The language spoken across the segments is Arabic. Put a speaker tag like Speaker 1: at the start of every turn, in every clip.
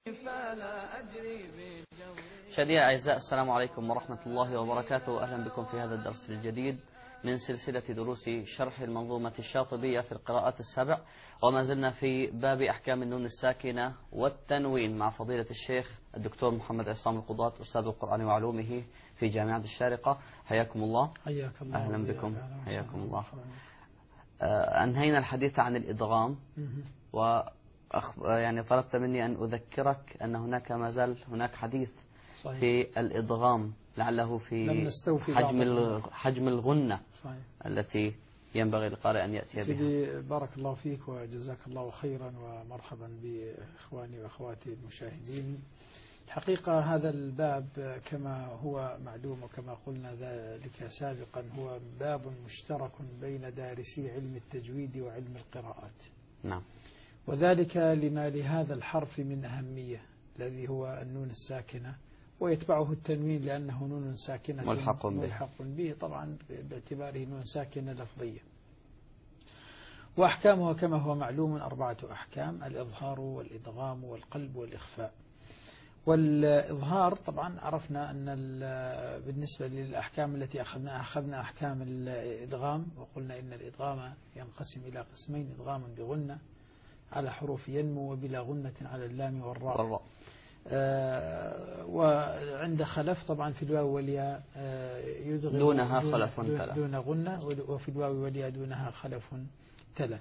Speaker 1: مشاهدينا الأعزاء، السلام عليكم ورحمة الله وبركاته. أهلا بكم في هذا الدرس الجديد من سلسلة دروس شرح المنظومة الشاطبية في القراءات السبع، وما زلنا في باب أحكام النون الساكنة والتنوين مع فضيلة الشيخ الدكتور محمد عصام القضاة أستاذ القرآن وعلومه في جامعة الشارقة. حياكم الله.
Speaker 2: حياك الله.
Speaker 1: أهلا بكم. حياكم الله. أنهينا الحديث عن الإدغام، يعني طلبت مني أن أذكرك أن هناك ما زال هناك حديث صحيح في الإدغام، لعله في حجم الغنة صحيح التي ينبغي للقارئ أن يأتي بها.
Speaker 2: بارك الله فيك وجزاك الله خيرا ومرحبا بإخواني وأخواتي المشاهدين. الحقيقة هذا الباب كما هو معلوم وكما قلنا ذلك سابقا هو باب مشترك بين دارسي علم التجويد وعلم القراءات.
Speaker 1: نعم.
Speaker 2: وذلك لما لهذا الحرف من أهمية الذي هو النون الساكنة، ويتبعه التنوين لأنه نون ساكنة
Speaker 1: ملحق
Speaker 2: به طبعا باعتباره نون ساكنة لفظية. وأحكامها كما هو معلوم 4 أحكام: الإظهار والإدغام والقلب والإخفاء. والإظهار طبعا عرفنا أن بالنسبة للأحكام التي أخذنا أحكام الإدغام، وقلنا إن الإدغام ينقسم إلى قسمين: إدغام بغنة على حروف ينمو وبلا غنة على اللام والراء. وعند خلف طبعا في الواو والياء يدغم
Speaker 1: دونها خلف تلا،
Speaker 2: دون غنة، وفي الواو والياء دونها خلف تلا.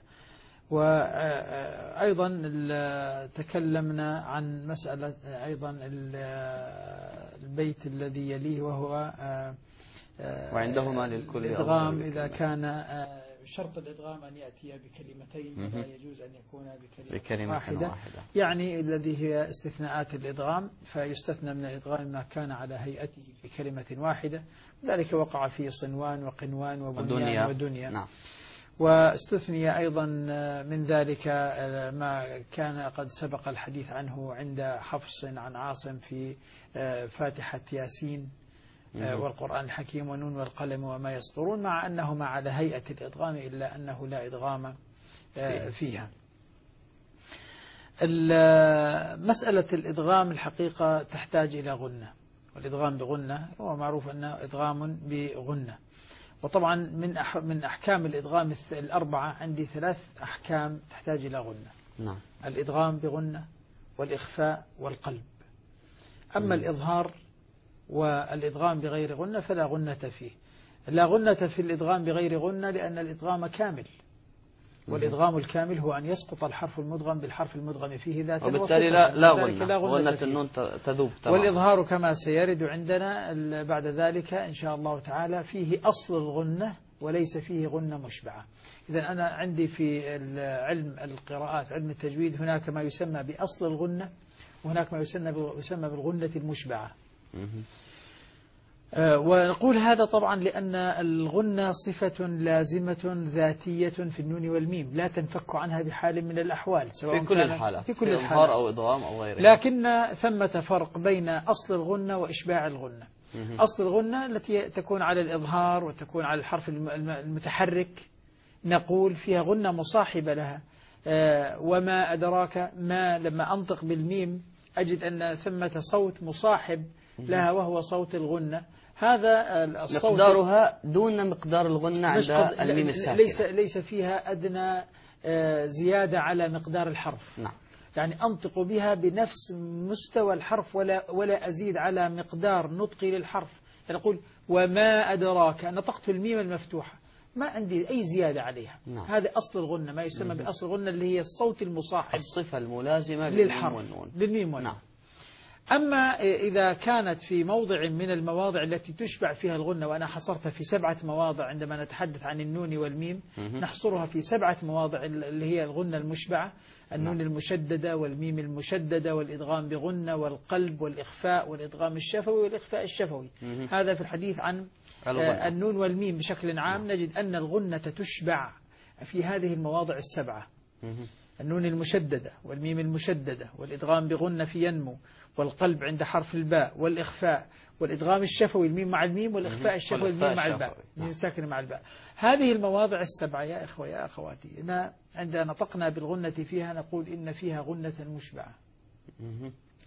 Speaker 2: وأيضا تكلمنا عن مسألة أيضا البيت الذي يليه وهو
Speaker 1: وعندهما للكل
Speaker 2: الإدغام إذا كان شرط الإدغام أن يأتي بكلمتين ولا يجوز أن يكون بكلمة واحدة. يعني الذي هي استثناءات الإدغام، فيستثنى من الإدغام ما كان على هيئته بكلمة واحدة، ذلك وقع في صنوان وقنوان وبنيان ودنيا. نعم. واستثني أيضا من ذلك ما كان قد سبق الحديث عنه عند حفص عن عاصم في فاتحة ياسين والقرآن الحكيم ونون والقلم وما يسطرون، مع أنهما على هيئة الإدغام إلا أنه لا إدغام فيها. مسألة الإدغام الحقيقة تحتاج إلى غنة، والإدغام بغنة هو معروف أنه إدغام بغنة. وطبعا من أحكام الإدغام 4 عندي 3 أحكام تحتاج إلى غنة.
Speaker 1: نعم.
Speaker 2: الإدغام بغنة والإخفاء والقلب. أما الإظهار والإدغام بغير غنة فلا غنة فيه. لا غنة في الإدغام بغير غنة لأن الإدغام كامل، والإدغام الكامل هو أن يسقط الحرف المدغم بالحرف المدغم فيه ذاتا،
Speaker 1: وبالتالي لا غنة النون تذوب تماما.
Speaker 2: والإظهار كما سيرد عندنا بعد ذلك إن شاء الله تعالى فيه أصل الغنة وليس فيه غنة مشبعة. إذا أنا عندي في علم القراءات علم التجويد هناك ما يسمى بأصل الغنة، وهناك ما يسمى بالغنة المشبعة. ونقول هذا طبعا لأن الغنة صفة لازمة ذاتية في النون والميم لا تنفك عنها بحال من الأحوال، سواء
Speaker 1: في كل الحالات، في إظهار أو إدغام أو غيره.
Speaker 2: لكن ثمة فرق بين أصل الغنة وإشباع الغنة. أصل الغنة التي تكون على الإظهار وتكون على الحرف المتحرك نقول فيها غنة مصاحبة لها. وما أدراك ما، لما أنطق بالميم أجد أن ثمة صوت مصاحب لها وهو صوت الغنة. هذا الصوت
Speaker 1: مقدارها دون مقدار الغنة عند الميم الساكنة،
Speaker 2: ليس فيها أدنى زيادة على مقدار الحرف.
Speaker 1: نعم.
Speaker 2: يعني أنطق بها بنفس مستوى الحرف ولا أزيد على مقدار نطقي للحرف. يعني أقول وما أدراك، نطقت الميم المفتوحة ما عندي أي زيادة عليها.
Speaker 1: نعم.
Speaker 2: هذا أصل الغنة، ما يسمى بأصل الغنة اللي هي الصوت المصاحب،
Speaker 1: الصفة الملازمة
Speaker 2: للميم والنون. نعم. أما إذا كانت في موضع من المواضع التي تشبع فيها الغنة، وأنا حصرتها في 7 مواضع عندما نتحدث عن النون والميم، نحصرها في 7 مواضع اللي هي الغنة المشبعة: النون المشددة والميم المشددة والإدغام بغنة والقلب والإخفاء والإدغام الشفوي والإخفاء الشفوي. هذا في الحديث عن النون والميم بشكل عام. نجد أن الغنة تشبع في هذه المواضع 7: النون المشددة والميم المشددة والإدغام بغنة في ينمو والقلب عند حرف الباء والإخفاء والإدغام الشفوي الميم مع الميم والإخفاء الشفوي الميم مع الباء، الميم ساكنة مع الباء. هذه المواضع 7 يا إخوة يا أخواتي عندما نطقنا بالغنة فيها نقول إن فيها غنة مشبعة.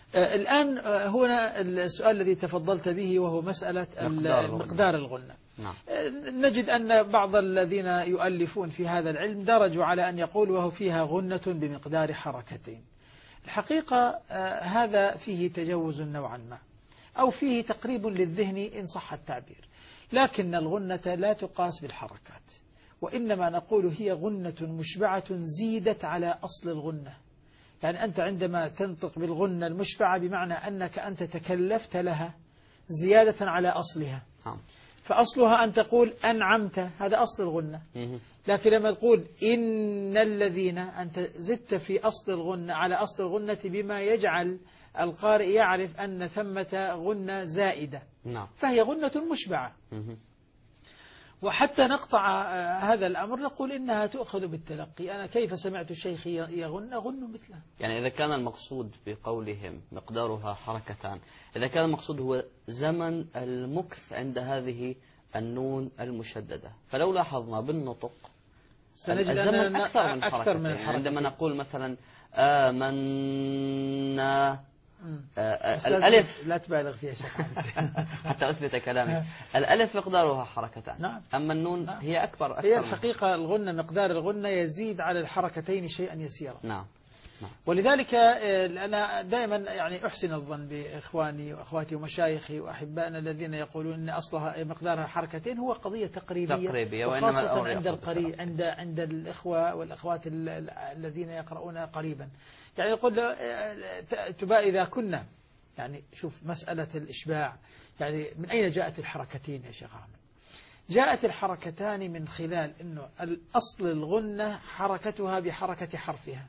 Speaker 2: الآن هنا السؤال الذي تفضلت به وهو مسألة مقدار الغنة.
Speaker 1: نعم.
Speaker 2: نجد أن بعض الذين يؤلفون في هذا العلم درجوا على أن يقول وهو فيها غنة بمقدار حركتين. الحقيقة هذا فيه تجوز نوعا ما، أو فيه تقريب للذهن إن صح التعبير، لكن الغنة لا تقاس بالحركات، وإنما نقول هي غنة مشبعة زيدت على أصل الغنة. يعني أنت عندما تنطق بالغنة المشبعة بمعنى أنك أنت تكلفت لها زيادة على أصلها. فأصلها أن تقول أنعمت، هذا أصل الغنة. لكن لما تقول إن الذين، أنت زدت في أصل الغنة على أصل الغنة بما يجعل القارئ يعرف أن ثمة غنة زائدة. فهي غنة مشبعة. وحتى نقطع هذا الأمر نقول إنها تؤخذ بالتلقي. أنا كيف سمعت شيخي يغن مثله.
Speaker 1: يعني إذا كان المقصود بقولهم مقدارها حركتان، إذا كان المقصود هو زمن المكث عند هذه النون المشددة، فلو لاحظنا بالنطق الزمن أكثر من حركتين. عندما نقول مثلا آمنا، الألف
Speaker 2: لا تبالغ فيها شيخ
Speaker 1: حتى أثبت كلامي. الألف مقدارها حركتان.
Speaker 2: نعم.
Speaker 1: أما النون هي أكثر.
Speaker 2: هي الحقيقة الغنة مقدار الغنة يزيد على الحركتين شيئا يسيرا.
Speaker 1: نعم.
Speaker 2: ولذلك أنا دائما يعني أحسن الظن بإخواني وأخواتي ومشايخي وأحبائنا الذين يقولون أن أصلها مقدارها حركتين، هو قضية تقريبية وخاصة عند الإخوة والأخوات الذين يقرؤون قريبا. يعني يقول إذا كنا، يعني شوف مسألة الإشباع، يعني من أين جاءت الحركتين يا شيخ أحمد؟ جاءت الحركتان من خلال أنه الأصل الغنة حركتها بحركة حرفها،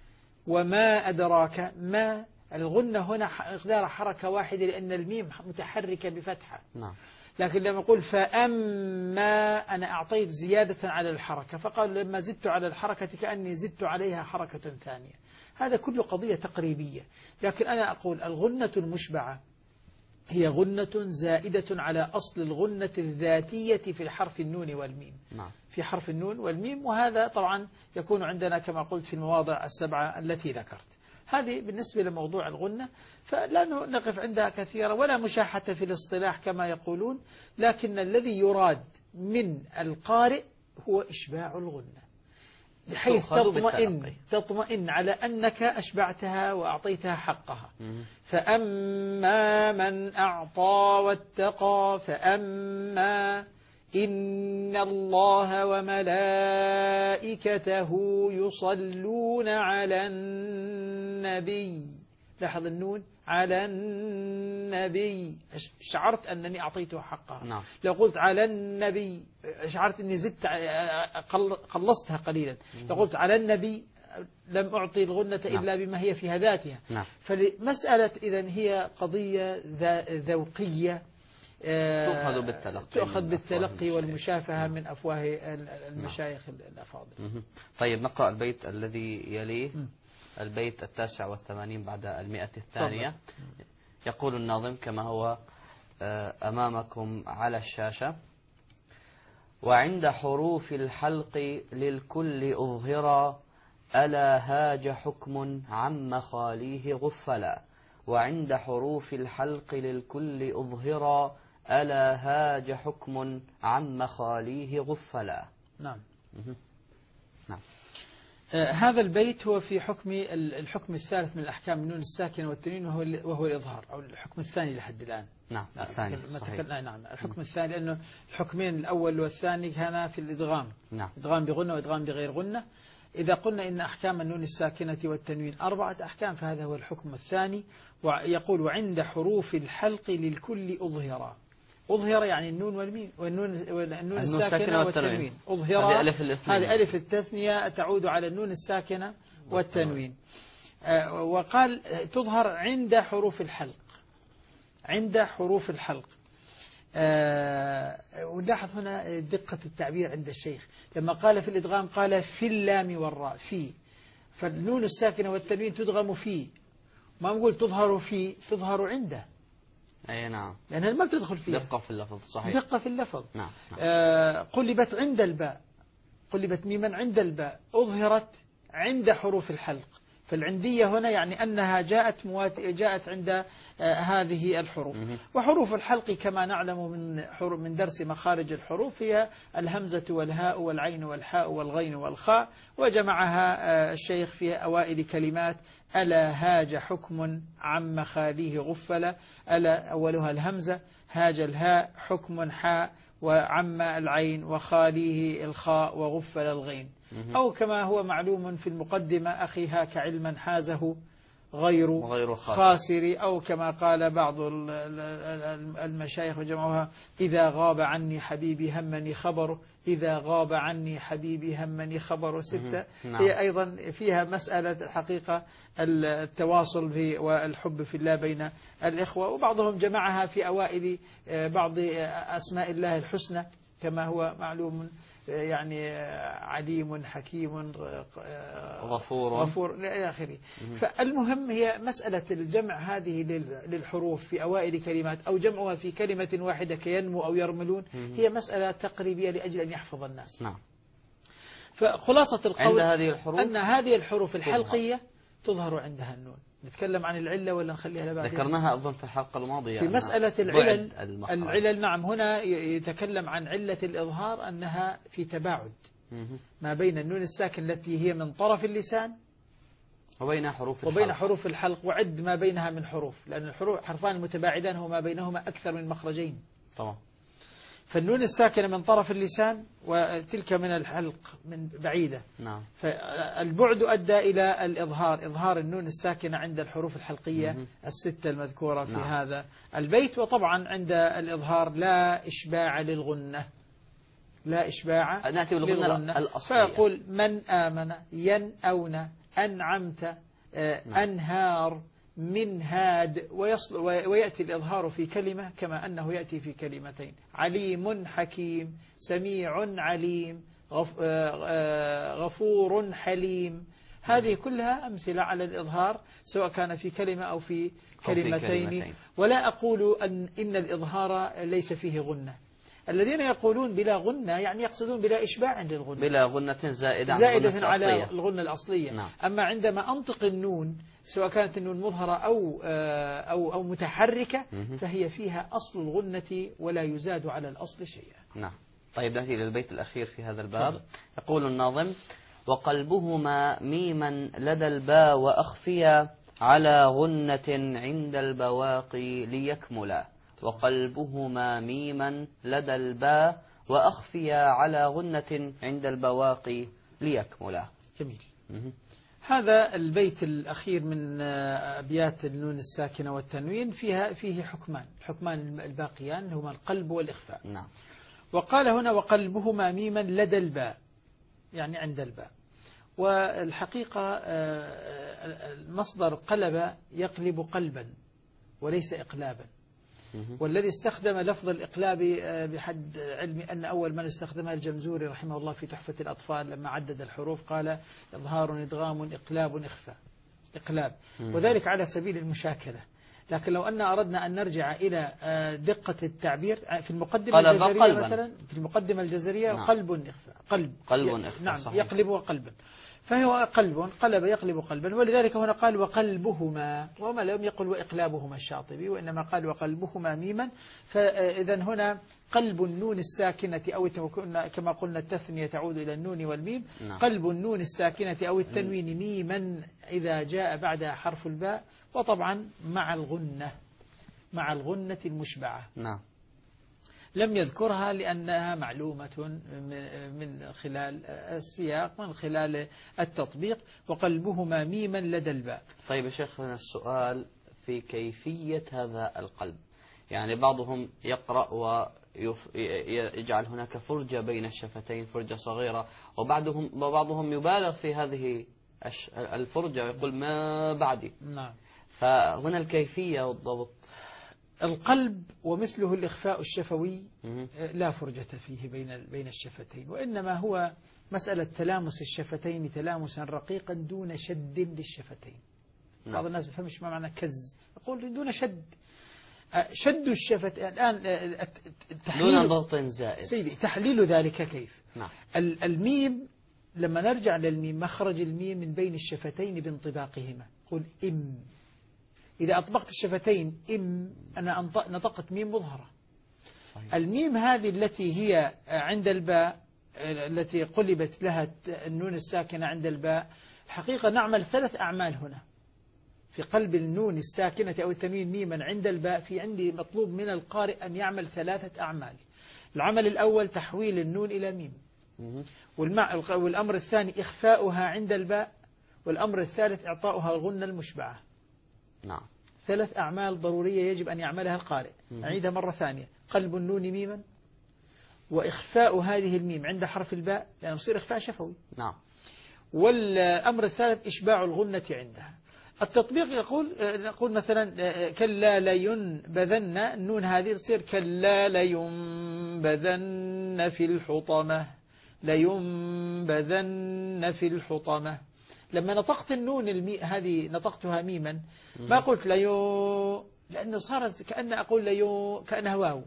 Speaker 2: وما أدراك ما الغنة هنا مقدار حركة واحدة لأن الميم متحركة بفتحة. لكن لما أقول فأما أنا أعطيت زيادة على الحركة، فقال لما زدت على الحركة كأني زدت عليها حركة ثانية. هذا كله قضية تقريبية. لكن أنا أقول الغنة المشبعة هي غنة زائدة على أصل الغنة الذاتية في الحرف النون والميم. في حرف النون والميم، وهذا طبعا يكون عندنا كما قلت في المواضع السبعة التي ذكرت. هذه بالنسبة لموضوع الغنة، فلا نقف عندها كثيرا ولا مشاحة في الاصطلاح كما يقولون، لكن الذي يراد من القارئ هو إشباع الغنة، بحيث تطمئن على أنك أشبعتها وأعطيتها حقها. فأما من أعطى واتقى، فأما إن الله وملائكته يصلون على النبي. لاحظ النون على النبي، شعرت أنني أعطيته حقها. لو قلت على النبي شعرت أني زدت قلصتها قليلا. لو قلت على النبي لم أعطي الغنة إلا بما هي فيها ذاتها. فمسألة إذن هي قضية ذوقية تؤخذ بالتلقي والمشافهة من أفواه المشايخ الأفاضل.
Speaker 1: طيب نقرأ البيت الذي يليه، البيت 89 بعد 100 الثانية. يقول الناظم كما هو أمامكم على الشاشة: وعند حروف الحلق للكل أظهرا، ألا هاج حكم عن مخاليه غفلا. وعند حروف الحلق للكل أظهرا، ألا هاج حكم عن مخاليه غفلا.
Speaker 2: نعم. هذا البيت هو في الحكم الثالث من الأحكام، النون الساكنة والتنوين، وهو الإظهار، أو الحكم الثاني لحد الآن.
Speaker 1: نعم الثاني صحيح.
Speaker 2: نعم الحكم الثاني، لأنه الحكمين الأول والثاني كان في الإدغام. إدغام بغنة وإدغام بغير غنة. إذا قلنا إن أحكام النون الساكنة والتنوين 4 أحكام، فهذا هو الحكم الثاني. ويقول وعند حروف الحلق للكل أظهرا. أظهر يعني النون والميم والنون الساكنة والتنوين. أظهر هذه ألف التثنية تعود على النون الساكنة والتنوين. وقال تظهر عند حروف الحلق، عند حروف الحلق. ونلاحظ هنا دقة التعبير عند الشيخ، لما قال في الإدغام قال في اللام والراء، في، فالنون الساكنة والتنوين تدغم في، ما نقول تظهر في، تظهر عنده.
Speaker 1: أي نعم،
Speaker 2: لأنها ما تدخل فيها.
Speaker 1: دقة في اللفظ صحيح.
Speaker 2: دقة في اللفظ.
Speaker 1: نعم.
Speaker 2: قلبت عند الباء، قلبت ميما عند الباء، أظهرت عند حروف الحلق، فالعندية هنا يعني أنها جاءت عند هذه الحروف. وحروف الحلق كما نعلم من درس مخارج الحروف هي الهمزة والهاء والعين والحاء والغين والخاء، وجمعها الشيخ في أوائل كلمات: ألا هاج حكم عم خاليه غفل. ألا أولها الهمزة، هاج الهاء، حكم حاء، وعم العين، وخاليه الخاء، وغفل الغين. أو كما هو معلوم في المقدمة: أخي هاك علما حازه غير خاسر. أو كما قال بعض المشايخ وجمعوها: إذا غاب عني حبيبي همني خبره، إذا غاب عني حبيبي همني خبره. 6. هي أيضا فيها مسألة حقيقة التواصل والحب في الله بين الإخوة. وبعضهم جمعها في أوائل بعض أسماء الله الحسنى كما هو معلوم، يعني عليم حكيم غفور إلى آخره. فالمهم هي مسألة الجمع هذه للحروف في أوائل كلمات أو جمعها في كلمة واحدة كينمو أو يرملون، هي مسألة تقريبية لأجل أن يحفظ الناس.
Speaker 1: نعم.
Speaker 2: فخلاصة القول
Speaker 1: أن
Speaker 2: هذه الحروف الحلقية تظهر عندها النون. نتكلم عن العلة ولا نخليها لبعدين؟
Speaker 1: ذكرناها أظن في الحلقة الماضية
Speaker 2: في مسألة العلل. نعم. هنا يتكلم عن علة الإظهار أنها في تباعد ما بين النون الساكن التي هي من طرف اللسان
Speaker 1: وبين
Speaker 2: حروف الحلق، وعد ما بينها من حروف، لأن الحروف حرفان المتباعدان هما بينهما أكثر من مخرجين.
Speaker 1: طبعا.
Speaker 2: فالنون الساكنة من طرف اللسان، وتلك من الحلق من بعيدة.
Speaker 1: نعم.
Speaker 2: فالبعد أدى إلى الإظهار، إظهار النون الساكنة عند الحروف الحلقية الستة المذكورة في هذا البيت. وطبعا عند الإظهار لا إشباع للغنة، لا إشباع للغنة الأصلية. فيقول: من آمن، ينأون، أنعمت، أنهار، من هاد. ويأتي الإظهار في كلمة كما أنه يأتي في كلمتين: عليم حكيم، سميع عليم، غفور حليم. هذه كلها أمثلة على الإظهار سواء كان في كلمة أو في كلمتين. ولا أقول إن الإظهار ليس فيه غنة. الذين يقولون بلا غنة يعني يقصدون بلا إشباع للغنة، بلا غنة زائدة على الغنة الأصلية. نعم. أما عندما أنطق النون سواء كانت النون مظهرة أو متحركة فهي فيها أصل الغنة ولا يزاد على الأصل شيئا.
Speaker 1: نعم. طيب نأتي للبيت الأخير في هذا الباب. يقول الناظم: وقلبهما ميما لدى الباء وأخفيا على غنة عند البواقي ليكملا. وقلبهما ميما لدى الباء وأخفيا على غنة عند البواقي ليكملا.
Speaker 2: جميل. هذا البيت الأخير من أبيات النون الساكنة والتنوين فيه حكمان الباقيان هما القلب والإخفاء.
Speaker 1: نعم.
Speaker 2: وقال هنا: وقلبهما ميما لدى الباء، يعني عند الباء. والحقيقة المصدر قلب يقلب قلبا وليس إقلابا. والذي استخدم لفظ الإقلاب بحد علمي أن أول من استخدمها الجمزوري رحمه الله في تحفة الأطفال لما عدد الحروف قال: إظهار، إدغام، إقلاب، إخفاء، إقلاب، وذلك على سبيل المشاكلة. لكن لو أن أردنا أن نرجع إلى دقة التعبير في المقدمة الجزرية مثلا، في المقدمة الجزرية: نعم. قلب إخفاء، قلب إخفاء. نعم. صحيح. يقلب قلبا، فهو قلب يقلب قلبا. ولذلك هنا قال: وقلبهما، وما لم يقل وإقلابهما الشاطبي، وإنما قال: وقلبهما ميما. فإذا هنا قلب النون الساكنة أو كما قلنا التثنية تعود إلى النون والميم. نعم. قلب النون الساكنة أو التنوين ميما إذا جاء بعدها حرف الباء، وطبعا مع الغنة المشبعة.
Speaker 1: نعم.
Speaker 2: لم يذكرها لأنها معلومة من خلال السياق، من خلال التطبيق. وقلبهما ميما لدى الباء.
Speaker 1: طيب يا شيخ، هنا السؤال في كيفية هذا القلب. يعني بعضهم يقرأ ويجعل هناك فرجة بين الشفتين، فرجة صغيرة، وبعضهم يبالغ في هذه الفرجة ويقول ما بعدي.
Speaker 2: نعم.
Speaker 1: فهنا الكيفية والضبط.
Speaker 2: القلب ومثله الإخفاء الشفوي لا فرجة فيه بين الشفتين، وإنما هو مسألة تلامس الشفتين تلامسا رقيقا دون شد للشفتين. بعض الناس ما بيفهمش ما معنى كز، يقول دون شد. شد الشفتين الآن
Speaker 1: دون ضغط زائد.
Speaker 2: سيدي تحليل ذلك كيف؟
Speaker 1: نعم.
Speaker 2: الميم لما نرجع للميم، مخرج الميم من بين الشفتين بانطباقهما. قل إم، إذا أطبقت الشفتين إم أنا نطقت ميم مظهرة.
Speaker 1: صحيح.
Speaker 2: الميم هذه التي هي عند الباء، التي قلبت لها النون الساكنة عند الباء، الحقيقة نعمل 3 أعمال هنا في قلب النون الساكنة أو التنوين ميما عند الباء. في عندي مطلوب من القارئ أن يعمل 3 أعمال. العمل الأول تحويل النون إلى ميم، والأمر الثاني إخفاؤها عند الباء، والأمر الثالث إعطاؤها الغنة المشبعة.
Speaker 1: نعم.
Speaker 2: 3 أعمال ضرورية يجب أن يعملها القارئ. أعيدها مرة ثانية: قلب النون ميما، وإخفاء هذه الميم عند حرف الباء لأنه يصير إخفاء شفوي.
Speaker 1: نعم.
Speaker 2: والأمر الثالث إشباع الغنة عندها. التطبيق نقول مثلا كلا لينبذن، النون هذه تصير كلا لينبذن في الحطمة، لينبذن في الحطمة. لما نطقت النون هذه نطقتها ميما، ما قلت لأنه صارت كأن أقول كأنها واو.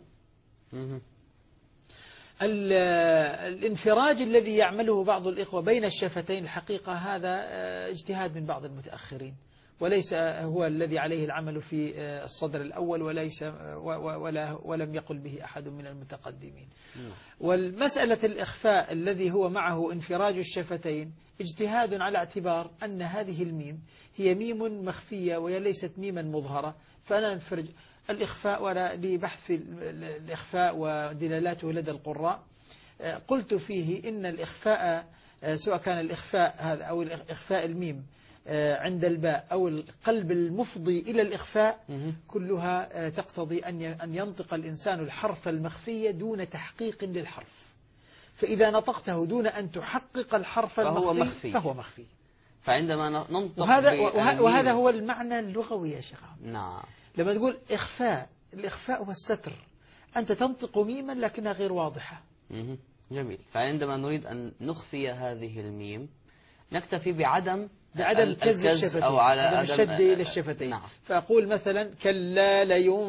Speaker 2: الانفراج الذي يعمله بعض الإخوة بين الشفتين الحقيقة هذا اجتهاد من بعض المتأخرين، وليس هو الذي عليه العمل في الصدر الأول، ولم يقل به أحد من المتقدمين. والمسألة الإخفاء الذي هو معه انفراج الشفتين اجتهاد على اعتبار أن هذه الميم هي ميم مخفية وهي ليست ميما مظهرة، فأنا نفرج الإخفاء. ولا لبحث الإخفاء ودلالاته لدى القراء قلت فيه إن الإخفاء سواء كان الإخفاء هذا أو إخفاء الميم عند الباء أو القلب المفضي إلى الإخفاء، كلها تقتضي أن ينطق الإنسان الحرف المخفي دون تحقيق للحرف. فإذا نطقته دون أن تحقق الحرف المخفي فهو مخفي.
Speaker 1: فعندما ننطق
Speaker 2: وهذا هو المعنى اللغوي يا شيخ.
Speaker 1: نعم.
Speaker 2: لما تقول إخفاء، الإخفاء هو الستر، أنت تنطق ميما لكنها غير واضحة.
Speaker 1: جميل. فعندما نريد أن نخفي هذه الميم نكتفي بعدم
Speaker 2: كز الشفتين أو على عدم الشد إلى الشفتين. نعم. فأقول مثلا كلا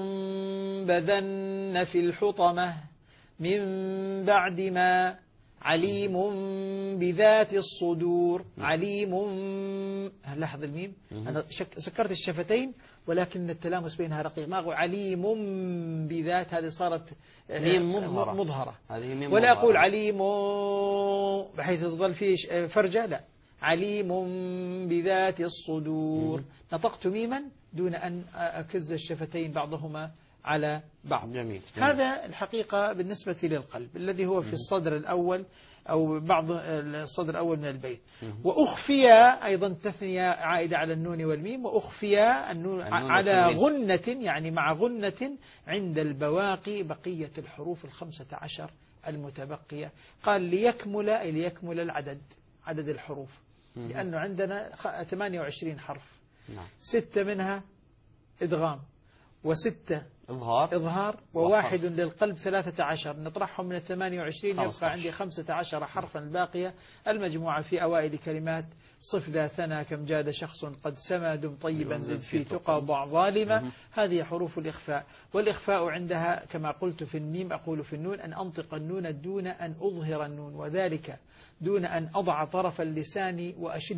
Speaker 2: لينبذن في الحطمة من بعد ما عليم بذات الصدور. عليم، لاحظ الميم، أنا سكرت الشفتين ولكن التلامس بينها رقيق، ما أقول عليم بذات، هذه صارت
Speaker 1: ميم
Speaker 2: مظهرة.
Speaker 1: ولا
Speaker 2: أقول عليم بحيث تظل فيه فرجة، لا، عليم بذات الصدور. نطقت ميما دون أن أكز الشفتين بعضهما على بعض.
Speaker 1: جميل.
Speaker 2: هذا الحقيقة بالنسبة للقلب الذي هو في الصدر الأول أو بعض الصدر الأول من البيت. وأخفي أيضا تثنية عائدة على النون والميم، وأخفي النون على غنة، يعني مع غنة عند البواقي بقية الحروف 15 المتبقية. قال ليكمل العدد، عدد الحروف، لأنه عندنا 28 حرف. 6 منها إدغام، و6 إظهار، وواحد للقلب 13. نطرحهم من 28 يبقى عندي 15 حرفا الباقية المجموعة في أوائل كلمات صف ذا ثنى كم جاد شخص قد سما دم طيبا زد في تقى ضع ظالمة. هذه حروف الإخفاء. والإخفاء عندها كما قلت في الميم أقول في النون أن أنطق النون دون أن أظهر النون، وذلك دون أن أضع طرف اللسان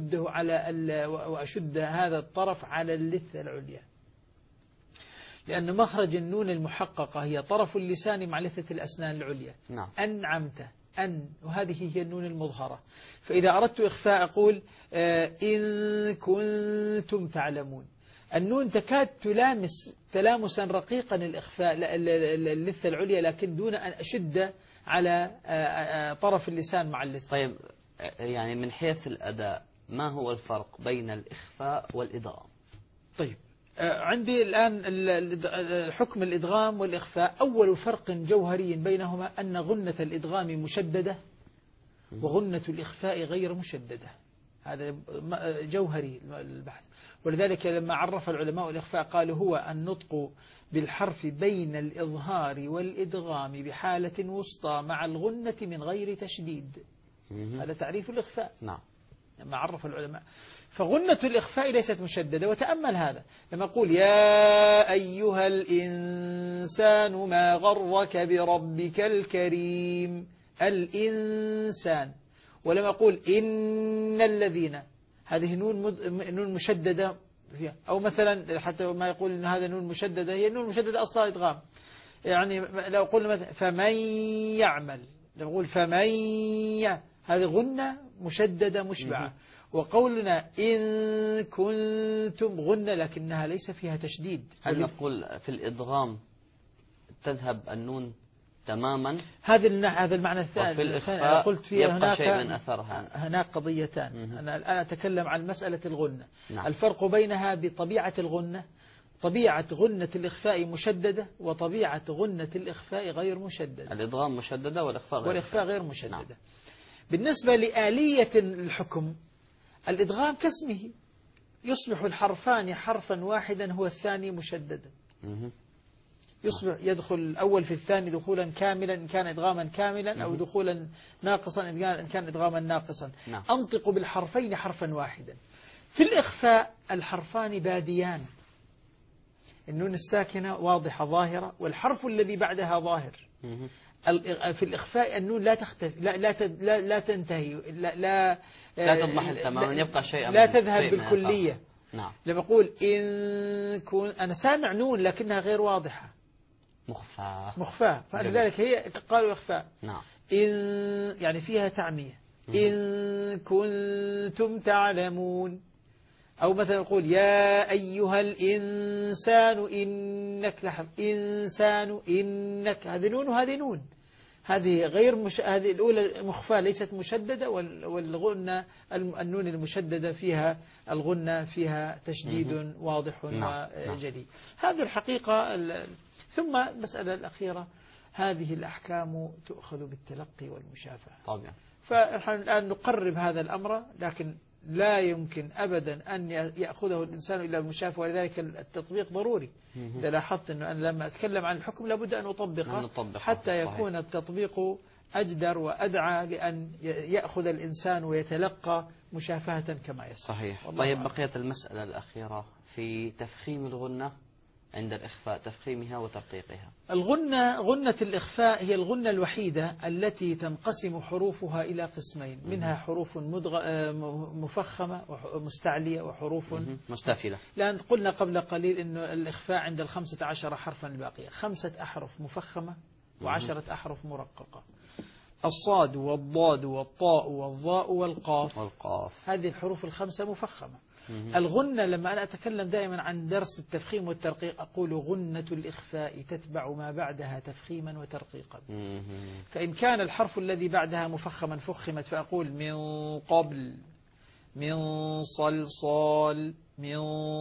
Speaker 2: وأشد هذا الطرف على اللثة العليا، لأن مخرج النون المحققة هي طرف اللسان مع لثة الأسنان العليا.
Speaker 1: نعم.
Speaker 2: أنعمت، وهذه هي النون المظهرة. فإذا أردت إخفاء أقول إن كنتم تعلمون. النون تكاد تلامس تلامسا رقيقا الإخفاء اللثة العليا، لكن دون أن أشد على طرف اللسان مع اللثة.
Speaker 1: طيب، يعني من حيث الأداء ما هو الفرق بين الإخفاء والإدغام؟
Speaker 2: طيب، عندي الآن حكم الإدغام والإخفاء. أول فرق جوهري بينهما أن غنة الإدغام مشددة وغنة الإخفاء غير مشددة. هذا جوهري البحث. ولذلك لما عرف العلماء الإخفاء قالوا هو النطق بالحرف بين الإظهار والإدغام بحالة وسطى مع الغنة من غير تشديد. هذا تعريف الإخفاء.
Speaker 1: نعم.
Speaker 2: لما عرف العلماء. فغنة الإخفاء ليست مشددة. وتأمل هذا لما أقول يا أيها الإنسان ما غرك بربك الكريم. الإنسان، ولما أقول إن الذين، هذه نون مشددة فيها. أو مثلا حتى ما يقول إن هذا نون مشددة، هي نون مشددة أصلا إدغام. يعني لو قلنا مثلا فمن يعمل، لو نقول هذه غنة مشددة مشبعة. وقولنا إن كنتم غنة لكنها ليس فيها تشديد.
Speaker 1: هل نقول في الإدغام تذهب النون تماما؟
Speaker 2: هذا المعنى الثاني.
Speaker 1: وفي الإخفاء
Speaker 2: قلت فيها
Speaker 1: يبقى شيء من أثرها.
Speaker 2: هناك قضيتان. أنا الآن أتكلم عن مسألة الغنة.
Speaker 1: نعم.
Speaker 2: الفرق بينها بطبيعة الغنة. طبيعة غنة الإخفاء مشددة، وطبيعة غنة الإخفاء غير مشددة.
Speaker 1: الإدغام مشددة والإخفاء
Speaker 2: غير مشددة.
Speaker 1: نعم.
Speaker 2: بالنسبة لآلية الحكم، الإدغام كاسمه، يصبح الحرفان حرفا واحدا هو الثاني مشددا. يصبح يدخل الأول في الثاني دخولا كاملا إن كان إدغاما كاملا، أو دخولا ناقصا إن كان إدغاما ناقصا.
Speaker 1: نعم.
Speaker 2: أنطق بالحرفين حرفا واحدا. في الإخفاء الحرفان باديان، النون الساكنة واضحة ظاهرة، والحرف الذي بعدها ظاهر. في الإخفاء النون لا تختفي، لا تنتهي، لا
Speaker 1: تضمحل تماما، يبقى شيئا،
Speaker 2: لا تذهب بالكلية.
Speaker 1: نعم.
Speaker 2: لما أقول إن كن، أنا سامع نون لكنها غير واضحة، مخفاة، فلذلك هي قالوا إخفاء.
Speaker 1: نعم.
Speaker 2: إن يعني فيها تعمية. إن كنتم تعلمون. أو مثلا نقول يا أيها الإنسان إنك، لاحظ إنسان إنك، هذه نون وهذه نون، هذه غير هذه الأولى مخفاة ليست مشددة، والغنة النون المشددة فيها الغنة فيها تشديد واضح وجلي. هذه الحقيقة. ثم المسألة الأخيرة، هذه الأحكام تؤخذ بالتلقي والمشافهة.
Speaker 1: طبعا.
Speaker 2: فنحن الآن نقرب هذا الأمر، لكن لا يمكن أبدا أن يأخذه الإنسان إلا المشافهة، ولذلك التطبيق ضروري. إذا لاحظت أنه أنا لما أتكلم عن الحكم لابد أن أطبقه حتى يكون التطبيق أجدر وأدعى لأن يأخذ الإنسان ويتلقى مشافهة كما يصح.
Speaker 1: صحيح. طيب، بقيت المسألة الأخيرة في تفخيم الغنة عند الإخفاء، تفخيمها وترقيقها.
Speaker 2: غنة الإخفاء هي الغنة الوحيدة التي تنقسم حروفها إلى قسمين، منها حروف مفخمة ومستعلية، وحروف
Speaker 1: مستفلة.
Speaker 2: لأن قلنا قبل قليل أن الإخفاء عند 15 حرفا الباقية 5 أحرف مفخمة و10 أحرف مرققة. الصاد والضاد والطاء والظاء والقاف. هذه الحروف الخمسة مفخمة. الغنة لما أنا أتكلم دائما عن درس التفخيم والترقيق أقول غنة الإخفاء تتبع ما بعدها تفخيما وترقيقا. فإن كان الحرف الذي بعدها مفخما فخمت، فأقول من قبل، من صلصال، من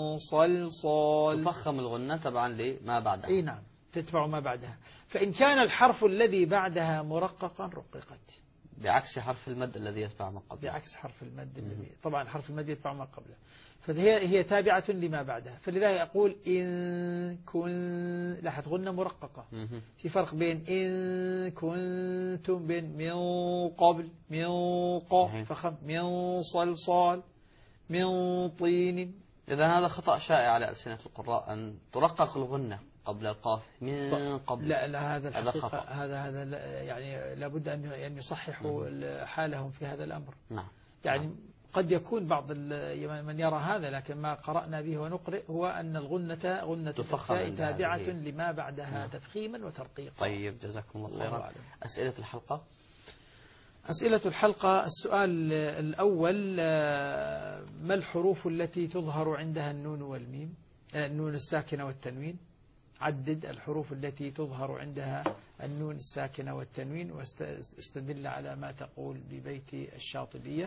Speaker 2: صلصال.
Speaker 1: تفخم الغنة تبعا لما بعدها.
Speaker 2: أي نعم، تتبع ما بعدها. فإن كان الحرف الذي بعدها مرققا رققت،
Speaker 1: بعكس حرف المد الذي يتبع ما قبله.
Speaker 2: بعكس حرف المد الذي، طبعا حرف المد يتبع ما قبله، فهي تابعة لما بعدها. فلذلك أقول إن كن، لاحظ غنة مرققة. في فرق بين إن كنتم، بين من قبل، من قاف فخم، من صلصال، من طين.
Speaker 1: إذا هذا خطأ شائع على ألسنة القراء أن ترقق الغنة قبل القاف من قبل.
Speaker 2: لا هذا الحقيقة، هذا يعني لابد أن يصححوا حالهم في هذا الأمر.
Speaker 1: نعم.
Speaker 2: يعني قد يكون بعض من يرى هذا، لكن ما قرأنا به ونقرأ هو أن غنة الإخفاء تابعة لما بعدها تفخيما وترقيقا.
Speaker 1: طيب، جزاكم الله خيرا. أسئلة الحلقة.
Speaker 2: أسئلة الحلقة: السؤال الأول: ما الحروف التي تظهر عندها النون والميم، النون الساكنة والتنوين؟ عدد الحروف التي تظهر عندها النون الساكنة والتنوين، واستدل على ما تقول ببيت الشاطبية.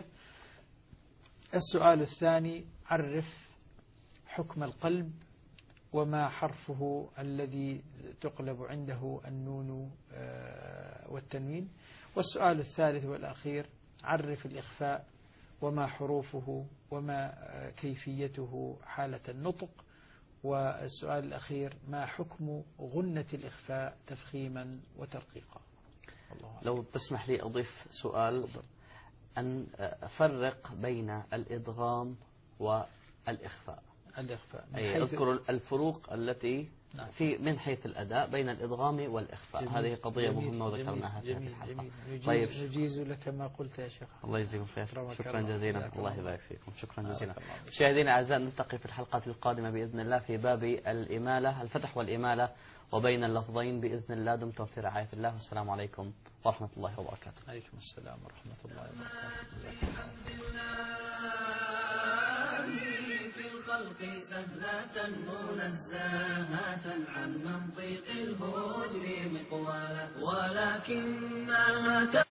Speaker 2: السؤال الثاني: عرف حكم القلب وما حرفه الذي تقلب عنده النون والتنوين. والسؤال الثالث والأخير: عرف الإخفاء وما حروفه وما كيفيته حالة النطق. والسؤال الأخير: ما حكم غنة الإخفاء تفخيما وترقيقا؟
Speaker 1: لو تسمح لي أضيف سؤال، أن أفرق بين الإدغام والإخفاء.
Speaker 2: الإخفاء
Speaker 1: أي أذكر الفروق التي في من حيث الأداء بين الإدغام والإخفاء. هذه قضية مهمة وذكرناها في هذه الحلقة. طيب،
Speaker 2: نجيز لك ما قلت يا شيخ.
Speaker 1: الله يجزيكم خير، شكرا جزيلا، الله يبارك فيكم، شكرا جزيلا. مشاهدينا الأعزاء، نلتقي في الحلقات القادمة بإذن الله في باب الإمالة، الفتح والإمالة وبين اللفظين بإذن الله. دمتم في رعاية الله، والسلام عليكم ورحمة الله وبركاته.
Speaker 2: عليكم السلام ورحمة الله وبركاته.
Speaker 3: في الخلق سهلة منزهة عن منطق الهجر مقوالا، ولكنها